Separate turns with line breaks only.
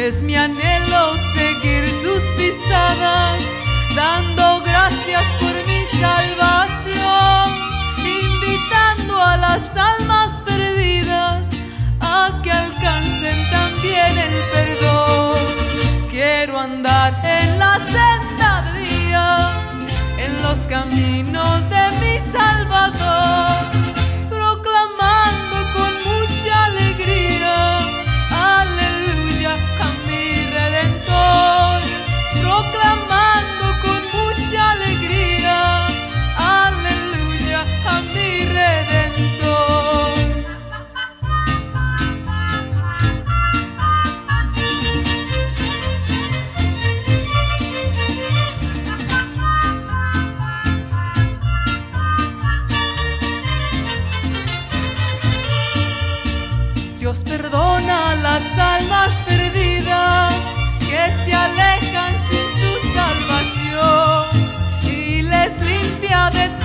Es mi anhelo seguir sus pisadas, dando gracias por mi salvación, invitando a las almas perdidas a que alcancen también el perdón. Quiero andar en la senda de día, en los caminos de mi Salvador, proclamando con mucha alegría, aleluya, a mi Redentor. Proclamando con mucha alegría, aleluya, a mi Redentor. Dios perdona las almas perdidas que se alejan sin su salvación y les limpia de